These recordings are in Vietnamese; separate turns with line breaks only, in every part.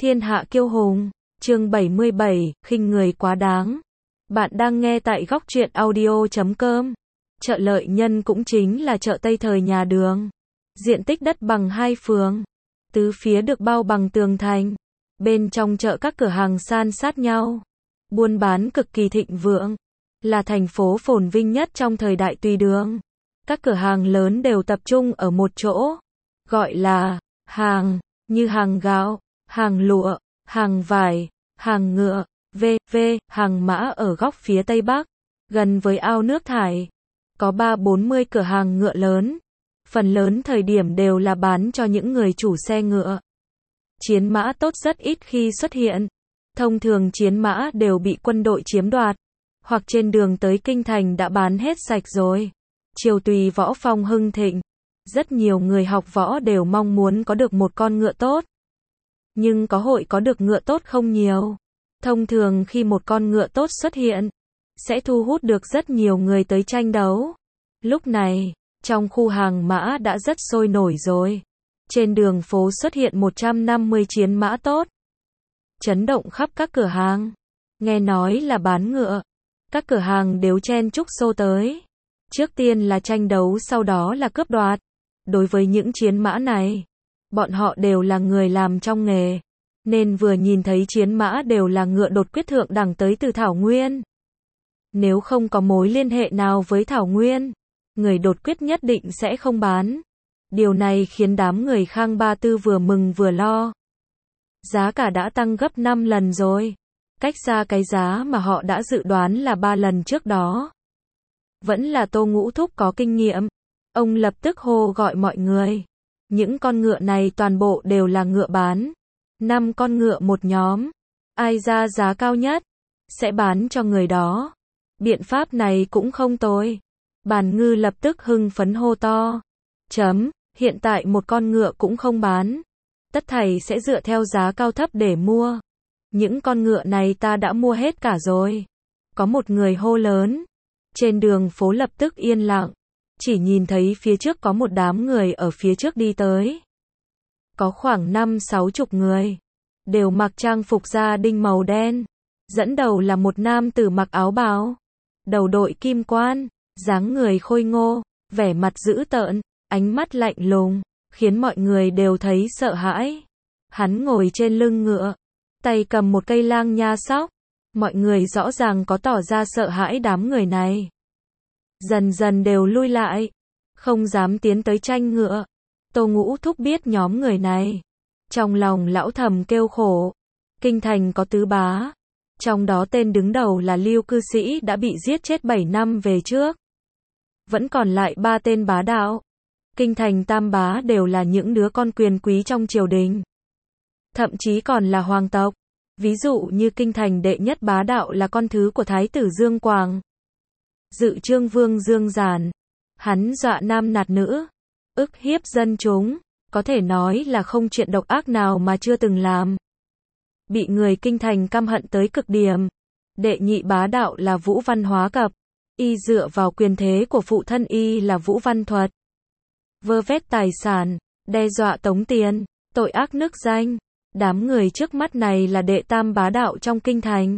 Thiên hạ kiêu hùng, chương 77, khinh người quá đáng. Bạn đang nghe tại góc truyện audio.com. Chợ Lợi Nhân cũng chính là chợ Tây thời nhà Đường. Diện tích đất bằng 2 phường. Tứ phía được bao bằng tường thành. Bên trong chợ các cửa hàng san sát nhau. Buôn bán cực kỳ thịnh vượng. Là thành phố phồn vinh nhất trong thời đại Tùy Đường. Các cửa hàng lớn đều tập trung ở một chỗ. Gọi là hàng, như hàng gạo, hàng lụa, hàng vải, hàng ngựa, v.v. hàng mã ở góc phía Tây Bắc, gần với ao nước thải. Có 30-40 cửa hàng ngựa lớn. Phần lớn thời điểm đều là bán cho những người chủ xe ngựa. Chiến mã tốt rất ít khi xuất hiện. Thông thường chiến mã đều bị quân đội chiếm đoạt, hoặc trên đường tới kinh thành đã bán hết sạch rồi. Triều Tùy võ phong hưng thịnh. Rất nhiều người học võ đều mong muốn có được một con ngựa tốt. Nhưng có hội có được ngựa tốt không nhiều. Thông thường khi một con ngựa tốt xuất hiện, sẽ thu hút được rất nhiều người tới tranh đấu. Lúc này, trong khu hàng mã đã rất sôi nổi rồi. Trên đường phố xuất hiện 150 chiến mã tốt. Chấn động khắp các cửa hàng. Nghe nói là bán ngựa. Các cửa hàng đều chen chúc xô tới. Trước tiên là tranh đấu, sau đó là cướp đoạt. Đối với những chiến mã này, bọn họ đều là người làm trong nghề, nên vừa nhìn thấy chiến mã đều là ngựa đột quyết thượng đẳng tới từ Thảo Nguyên. Nếu không có mối liên hệ nào với Thảo Nguyên, người đột quyết nhất định sẽ không bán. Điều này khiến đám người Khang Ba Tư vừa mừng vừa lo. Giá cả đã tăng gấp 5 lần rồi, cách xa cái giá mà họ đã dự đoán là 3 lần trước đó. Vẫn là Tô Ngũ Thúc có kinh nghiệm. Ông lập tức hô gọi mọi người. Những con ngựa này toàn bộ đều là ngựa bán. 5 con ngựa một nhóm. Ai ra giá cao nhất, sẽ bán cho người đó. Biện pháp này cũng không tồi. Bàn Ngư lập tức hưng phấn hô to. Hiện tại một con ngựa cũng không bán. Tất thảy sẽ dựa theo giá cao thấp để mua. Những con ngựa này ta đã mua hết cả rồi. Có một người hô lớn. Trên đường phố lập tức yên lặng. Chỉ nhìn thấy phía trước có một đám người ở phía trước đi tới. Có khoảng 5-60 người. Đều mặc trang phục gia đình màu đen. Dẫn đầu là một nam tử mặc áo bào. Đầu đội kim quan. Dáng người khôi ngô. Vẻ mặt dữ tợn. Ánh mắt lạnh lùng. Khiến mọi người đều thấy sợ hãi. Hắn ngồi trên lưng ngựa. Tay cầm một cây lang nha sóc. Mọi người rõ ràng có tỏ ra sợ hãi đám người này. Dần dần đều lui lại, không dám tiến tới tranh ngựa. Tô Ngũ Thúc biết nhóm người này, trong lòng lão thầm kêu khổ. Kinh thành có tứ bá, trong đó tên đứng đầu là Lưu Cư Sĩ đã bị giết chết 7 năm về trước. Vẫn còn lại 3 tên bá đạo. Kinh thành tam bá đều là những đứa con quyền quý trong triều đình. Thậm chí còn là hoàng tộc. Ví dụ như kinh thành đệ nhất bá đạo là con thứ của Thái tử Dương Quảng, Dự Trương Vương Dương Giản. Hắn dọa nam nạt nữ, ức hiếp dân chúng, có thể nói là không chuyện độc ác nào mà chưa từng làm. Bị người kinh thành căm hận tới cực điểm. Đệ nhị bá đạo là Vũ Văn Hóa Cập. Y dựa vào quyền thế của phụ thân y là Vũ Văn Thuật. Vơ vét tài sản, đe dọa tống tiền, tội ác nức danh. Đám người trước mắt này là đệ tam bá đạo trong kinh thành.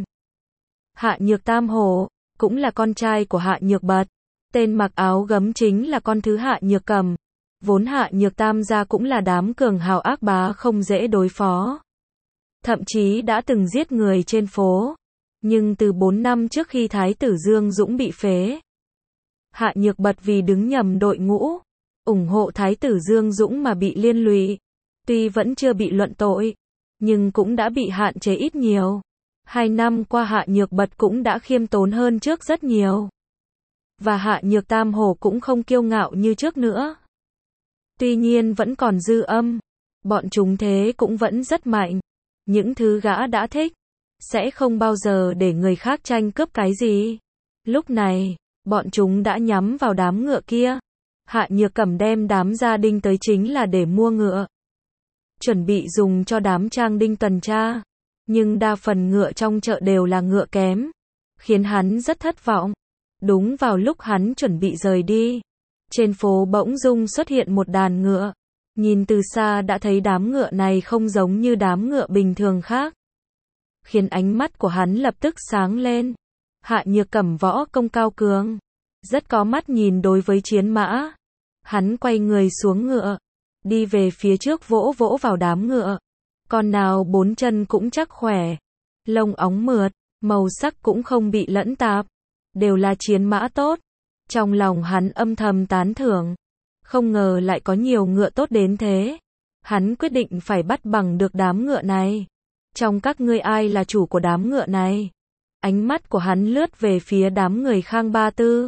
Hạ Nhược Tam Hổ, cũng là con trai của Hạ Nhược Bật. Tên mặc áo gấm chính là con thứ Hạ Nhược Cầm. Vốn Hạ Nhược Tam gia cũng là đám cường hào ác bá không dễ đối phó. Thậm chí đã từng giết người trên phố. Nhưng từ 4 năm trước khi Thái tử Dương Dũng bị phế, Hạ Nhược Bật vì đứng nhầm đội ngũ, ủng hộ Thái tử Dương Dũng mà bị liên lụy. Tuy vẫn chưa bị luận tội, nhưng cũng đã bị hạn chế ít nhiều. 2 năm qua Hạ Nhược Bật cũng đã khiêm tốn hơn trước rất nhiều. Và Hạ Nhược Tam Hổ cũng không kiêu ngạo như trước nữa. Tuy nhiên vẫn còn dư âm. Bọn chúng thế cũng vẫn rất mạnh. Những thứ gã đã thích, sẽ không bao giờ để người khác tranh cướp cái gì. Lúc này, bọn chúng đã nhắm vào đám ngựa kia. Hạ Nhược Cẩm đem đám gia đình tới chính là để mua ngựa. Chuẩn bị dùng cho đám trang đinh tuần tra. Nhưng đa phần ngựa trong chợ đều là ngựa kém, khiến hắn rất thất vọng. Đúng vào lúc hắn chuẩn bị rời đi, trên phố bỗng dưng xuất hiện một đàn ngựa. Nhìn từ xa đã thấy đám ngựa này không giống như đám ngựa bình thường khác, khiến ánh mắt của hắn lập tức sáng lên. Hạ Nhược Cẩm võ công cao cường, rất có mắt nhìn đối với chiến mã. Hắn quay người xuống ngựa, đi về phía trước vỗ vỗ vào đám ngựa. Con nào bốn chân cũng chắc khỏe, lông óng mượt, màu sắc cũng không bị lẫn tạp, đều là chiến mã tốt. Trong lòng hắn âm thầm tán thưởng, không ngờ lại có nhiều ngựa tốt đến thế. Hắn quyết định phải bắt bằng được đám ngựa này. Trong các ngươi ai là chủ của đám ngựa này? Ánh mắt của hắn lướt về phía đám người Khang Ba Tư.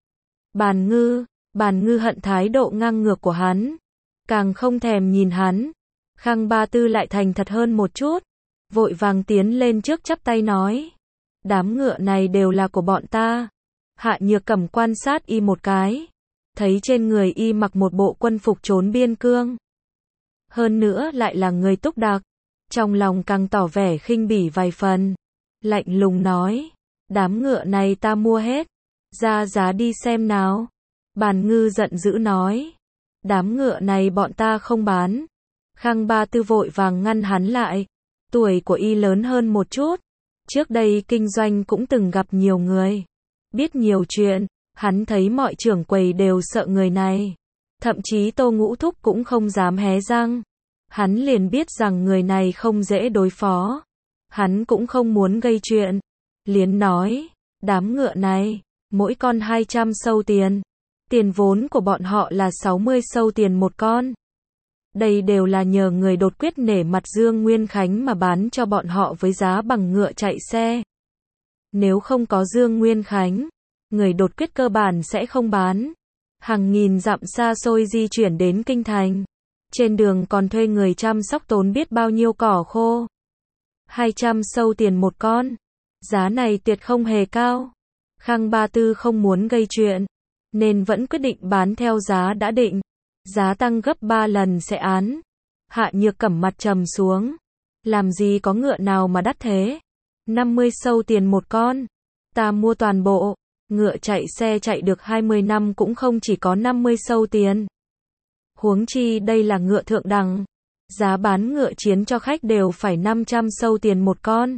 Bàn Ngư hận thái độ ngang ngược của hắn, càng không thèm nhìn hắn. Khang Ba Tư lại thành thật hơn một chút, vội vàng tiến lên trước chắp tay nói, đám ngựa này đều là của bọn ta. Hạ Nhược Cẩm quan sát y một cái, thấy trên người y mặc một bộ quân phục trốn biên cương, hơn nữa lại là người túc đặc, trong lòng càng tỏ vẻ khinh bỉ vài phần, lạnh lùng nói, đám ngựa này ta mua hết, ra giá đi xem nào. Bàn Ngư giận dữ nói, đám ngựa này bọn ta không bán. Khang Ba Tư vội vàng ngăn hắn lại, tuổi của y lớn hơn một chút, trước đây kinh doanh cũng từng gặp nhiều người, biết nhiều chuyện. Hắn thấy mọi trưởng quầy đều sợ người này, thậm chí Tô Ngũ Thúc cũng không dám hé răng. Hắn liền biết rằng người này không dễ đối phó. Hắn cũng không muốn gây chuyện, liền nói, đám ngựa này, mỗi con 200 sâu tiền. Tiền vốn của bọn họ là 60 sâu tiền một con. Đây đều là nhờ người đột quyết nể mặt Dương Nguyên Khánh mà bán cho bọn họ với giá bằng ngựa chạy xe. Nếu không có Dương Nguyên Khánh, người đột quyết cơ bản sẽ không bán. Hàng nghìn dặm xa xôi di chuyển đến kinh thành. Trên đường còn thuê người chăm sóc tốn biết bao nhiêu cỏ khô. 200 sâu tiền một con. Giá này tuyệt không hề cao. Khang Ba Tư không muốn gây chuyện, nên vẫn quyết định bán theo giá đã định. Giá tăng gấp 3 lần sẽ án. Hạ Nhược Cẩm mặt trầm xuống. Làm gì có ngựa nào mà đắt thế? 50 sâu tiền một con. Ta mua toàn bộ. Ngựa chạy xe chạy được 20 năm cũng không chỉ có 50 sâu tiền. Huống chi đây là ngựa thượng đẳng. Giá bán ngựa chiến cho khách đều phải 500 sâu tiền một con.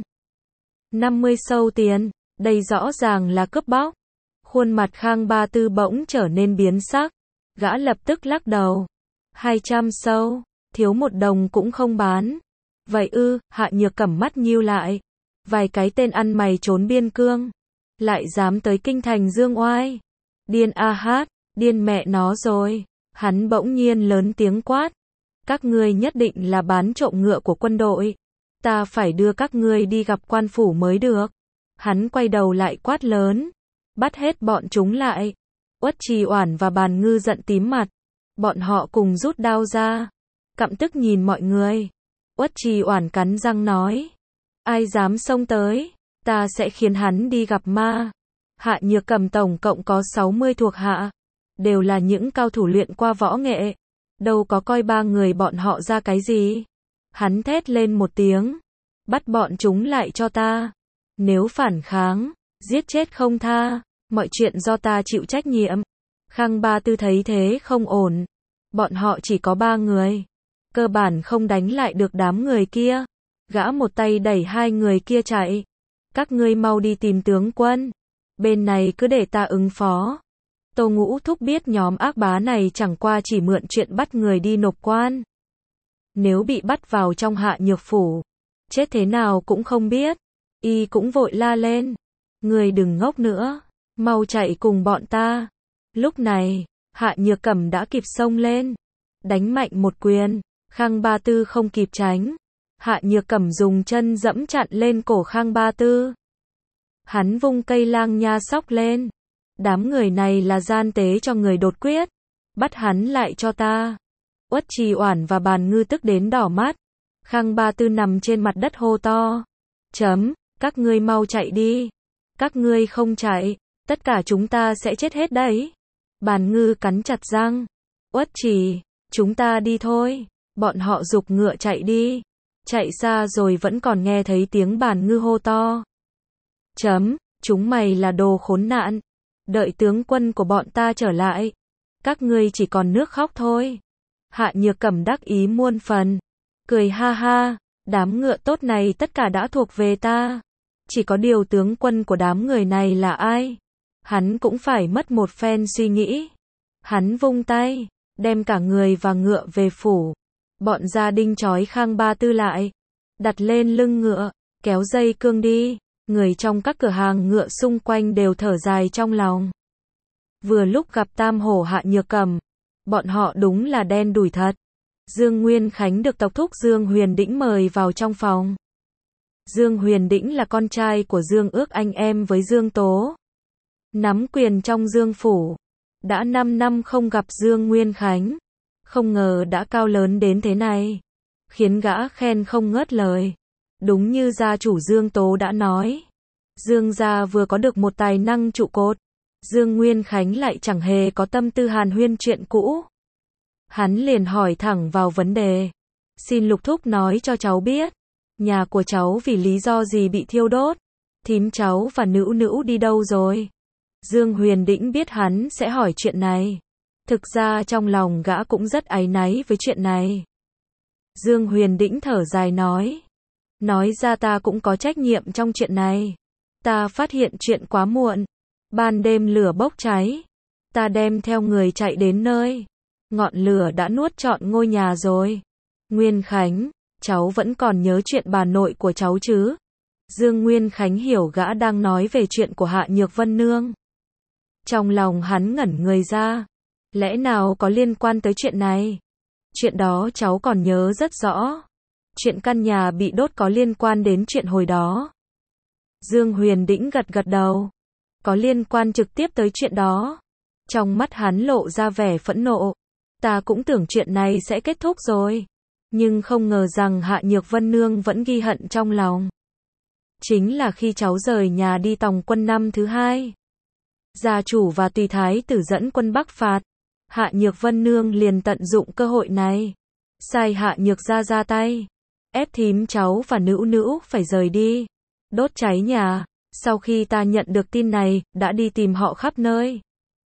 50 sâu tiền, đây rõ ràng là cướp bóc. Khuôn mặt Khang Ba Tư bỗng trở nên biến sắc. Gã lập tức lắc đầu. 200 sâu, thiếu một đồng cũng không bán. Vậy ư? Hạ Nhược Cẩm mắt nhíu lại. Vài cái tên ăn mày trốn biên cương, lại dám tới kinh thành dương oai. Điên a hát, điên mẹ nó rồi. Hắn bỗng nhiên lớn tiếng quát. Các ngươi nhất định là bán trộm ngựa của quân đội. Ta phải đưa các ngươi đi gặp quan phủ mới được. Hắn quay đầu lại quát lớn. Bắt hết bọn chúng lại. Uất Trì Oản và Bàn Ngư giận tím mặt. Bọn họ cùng rút đao ra, căm tức nhìn mọi người. Uất Trì Oản cắn răng nói. Ai dám xông tới, ta sẽ khiến hắn đi gặp ma. Hạ Nhược Cẩm tổng cộng có 60 thuộc hạ, đều là những cao thủ luyện qua võ nghệ, đâu có coi ba người bọn họ ra cái gì. Hắn thét lên một tiếng, bắt bọn chúng lại cho ta. Nếu phản kháng, giết chết không tha, mọi chuyện do ta chịu trách nhiệm. Khang Ba Tư thấy thế không ổn, bọn họ chỉ có 3 người, cơ bản không đánh lại được đám người kia. Gã một tay đẩy hai người kia chạy. Các ngươi mau đi tìm tướng quân, bên này cứ để ta ứng phó. Tô Ngũ Thúc biết nhóm ác bá này chẳng qua chỉ mượn chuyện bắt người đi nộp quan. Nếu bị bắt vào trong Hạ Nhược phủ, chết thế nào cũng không biết. Y cũng vội la lên. Người đừng ngốc nữa, mau chạy cùng bọn ta. Lúc này, Hạ Nhược Cẩm đã kịp xông lên, đánh mạnh một quyền. Khang Ba Tư không kịp tránh. Hạ Nhược Cẩm dùng chân dẫm chặn lên cổ Khang Ba Tư. Hắn vung cây lang nha xóc lên. Đám người này là gian tế cho người đột quyết. Bắt hắn lại cho ta. Uất Trì Oản và Bàn Ngư tức đến đỏ mắt. Khang Ba Tư nằm trên mặt đất hô to. Các ngươi mau chạy đi. Các ngươi không chạy, tất cả chúng ta sẽ chết hết đấy. Bàn Ngư cắn chặt răng. Uất Trì, chúng ta đi thôi. Bọn họ giục ngựa chạy đi. Chạy xa rồi vẫn còn nghe thấy tiếng Bàn Ngư hô to. Chúng mày là đồ khốn nạn. Đợi tướng quân của bọn ta trở lại, các ngươi chỉ còn nước khóc thôi. Hạ Nhược Cẩm đắc ý muôn phần. Cười ha ha, đám ngựa tốt này tất cả đã thuộc về ta. Chỉ có điều tướng quân của đám người này là ai? Hắn cũng phải mất một phen suy nghĩ. Hắn vung tay, đem cả người và ngựa về phủ. Bọn gia đình trói Khang Ba Tư lại, đặt lên lưng ngựa, kéo dây cương đi. Người trong các cửa hàng ngựa xung quanh đều thở dài trong lòng. Vừa lúc gặp Tam Hổ Hạ Nhược Cẩm, bọn họ đúng là đen đủi thật. Dương Nguyên Khánh được tộc thúc Dương Huyền Đĩnh mời vào trong phòng. Dương Huyền Đĩnh là con trai của Dương Ước, anh em với Dương Tố. Nắm quyền trong Dương phủ. Đã 5 năm không gặp Dương Nguyên Khánh. Không ngờ đã cao lớn đến thế này. Khiến gã khen không ngớt lời. Đúng như gia chủ Dương Tố đã nói. Dương gia vừa có được một tài năng trụ cột. Dương Nguyên Khánh lại chẳng hề có tâm tư hàn huyên chuyện cũ. Hắn liền hỏi thẳng vào vấn đề. Xin Lục thúc nói cho cháu biết. Nhà của cháu vì lý do gì bị thiêu đốt? Thím cháu và Nữu Nữu đi đâu rồi? Dương Huyền Đĩnh biết hắn sẽ hỏi chuyện này. Thực ra trong lòng gã cũng rất áy náy với chuyện này. Dương Huyền Đĩnh thở dài nói. Nói ra ta cũng có trách nhiệm trong chuyện này. Ta phát hiện chuyện quá muộn. Ban đêm lửa bốc cháy. Ta đem theo người chạy đến nơi. Ngọn lửa đã nuốt trọn ngôi nhà rồi. Nguyên Khánh, cháu vẫn còn nhớ chuyện bà nội của cháu chứ? Dương Nguyên Khánh hiểu gã đang nói về chuyện của Hạ Nhược Vân Nương. Trong lòng hắn ngẩn người ra. Lẽ nào có liên quan tới chuyện này? Chuyện đó cháu còn nhớ rất rõ. Chuyện căn nhà bị đốt có liên quan đến chuyện hồi đó. Dương Huyền Đĩnh gật gật đầu. Có liên quan trực tiếp tới chuyện đó. Trong mắt hắn lộ ra vẻ phẫn nộ. Ta cũng tưởng chuyện này sẽ kết thúc rồi. Nhưng không ngờ rằng Hạ Nhược Vân Nương vẫn ghi hận trong lòng. Chính là khi cháu rời nhà đi tòng quân năm thứ 2. Gia chủ và tùy thái tử dẫn quân Bắc phạt. Hạ Nhược Vân Nương liền tận dụng cơ hội này. Sai Hạ Nhược gia ra tay. Ép thím cháu và Nữu Nữu phải rời đi. Đốt cháy nhà. Sau khi ta nhận được tin này, đã đi tìm họ khắp nơi.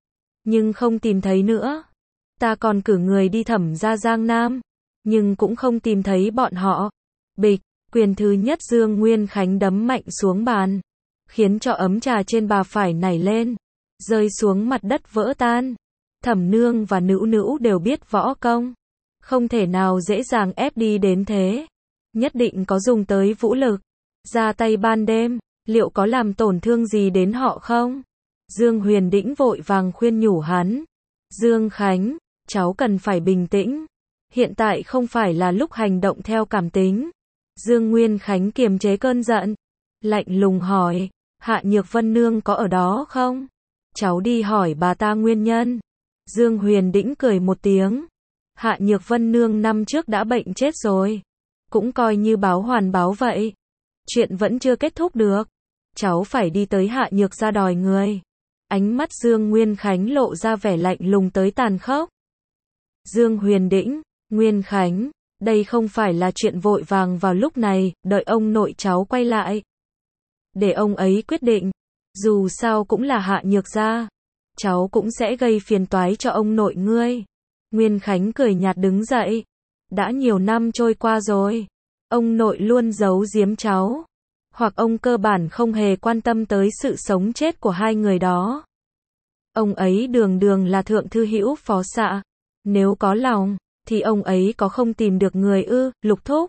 Nhưng không tìm thấy nữa. Ta còn cử người đi thẩm ra Giang Nam. Nhưng cũng không tìm thấy bọn họ. Bịch, quyền thứ nhất Dương Nguyên Khánh đấm mạnh xuống bàn. Khiến cho ấm trà trên bà phải nảy lên. Rơi xuống mặt đất vỡ tan. Thẩm Nương và Nữu Nữu đều biết võ công. Không thể nào dễ dàng ép đi đến thế. Nhất định có dùng tới vũ lực. Ra tay ban đêm, liệu có làm tổn thương gì đến họ không? Dương Huyền Đĩnh vội vàng khuyên nhủ hắn. Dương Khánh, cháu cần phải bình tĩnh. Hiện tại không phải là lúc hành động theo cảm tính. Dương Nguyên Khánh kiềm chế cơn giận. Lạnh lùng hỏi, Hạ Nhược Vân Nương có ở đó không? Cháu đi hỏi bà ta nguyên nhân. Dương Huyền Đĩnh cười một tiếng. Hạ Nhược Vân Nương năm trước đã bệnh chết rồi. Cũng coi như báo hoàn báo vậy. Chuyện vẫn chưa kết thúc được. Cháu phải đi tới Hạ Nhược gia đòi người. Ánh mắt Dương Nguyên Khánh lộ ra vẻ lạnh lùng tới tàn khốc. Dương Huyền Đĩnh, Nguyên Khánh, đây không phải là chuyện vội vàng vào lúc này, đợi ông nội cháu quay lại. Để ông ấy quyết định. Dù sao cũng là Hạ Nhược gia. Cháu cũng sẽ gây phiền toái cho ông nội ngươi. Nguyên Khánh cười nhạt đứng dậy. Đã nhiều năm trôi qua rồi. Ông nội luôn giấu giếm cháu. Hoặc ông cơ bản không hề quan tâm tới sự sống chết của hai người đó. Ông ấy đường đường là thượng thư hữu phó xạ. Nếu có lòng, thì ông ấy có không tìm được người ư, Lục thúc.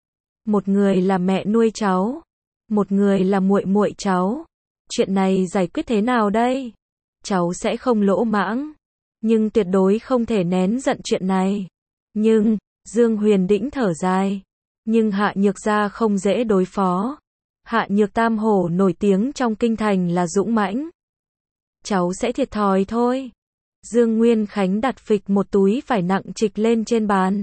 Một người là mẹ nuôi cháu. Một người là muội muội cháu. Chuyện này giải quyết thế nào đây? Cháu sẽ không lỗ mãng. Nhưng tuyệt đối không thể nén giận chuyện này. Nhưng, Dương Huyền Đĩnh thở dài. Nhưng Hạ Nhược gia không dễ đối phó. Hạ Nhược Tam Hổ nổi tiếng trong kinh thành là dũng mãnh. Cháu sẽ thiệt thòi thôi. Dương Nguyên Khánh đặt phịch một túi vải nặng trịch lên trên bàn.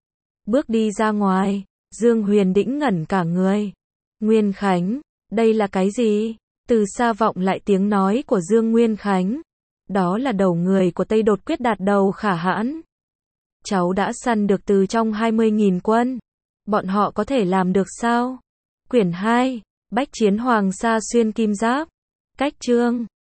Bước đi ra ngoài, Dương Huyền Đĩnh ngẩn cả người. Nguyên Khánh, đây là cái gì? Từ xa vọng lại tiếng nói của Dương Nguyên Khánh. Đó là đầu người của Tây Đột Quyết Đạt Đầu Khả Hãn. Cháu đã săn được từ trong 20.000 quân. Bọn họ có thể làm được sao? Quyển 2, Bách Chiến Hoàng Sa Xuyên Kim Giáp. Cách chương